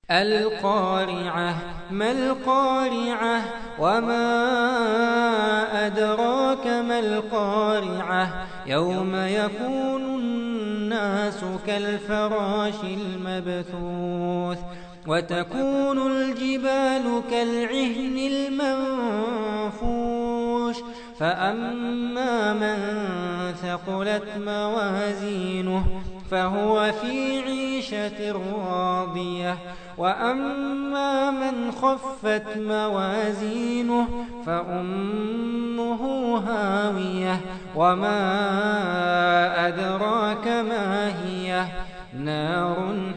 القارعة ما القارعة وما أدراك ما القارعة يوم يكون الناس كالفراش المبثوث وتكون الجبال كالعهن المنفوش فأما من ثقلت موازينه فهو في عيشة راضية وأما من خفت موازينه فأمه هاوية وما أدراك ما هي نار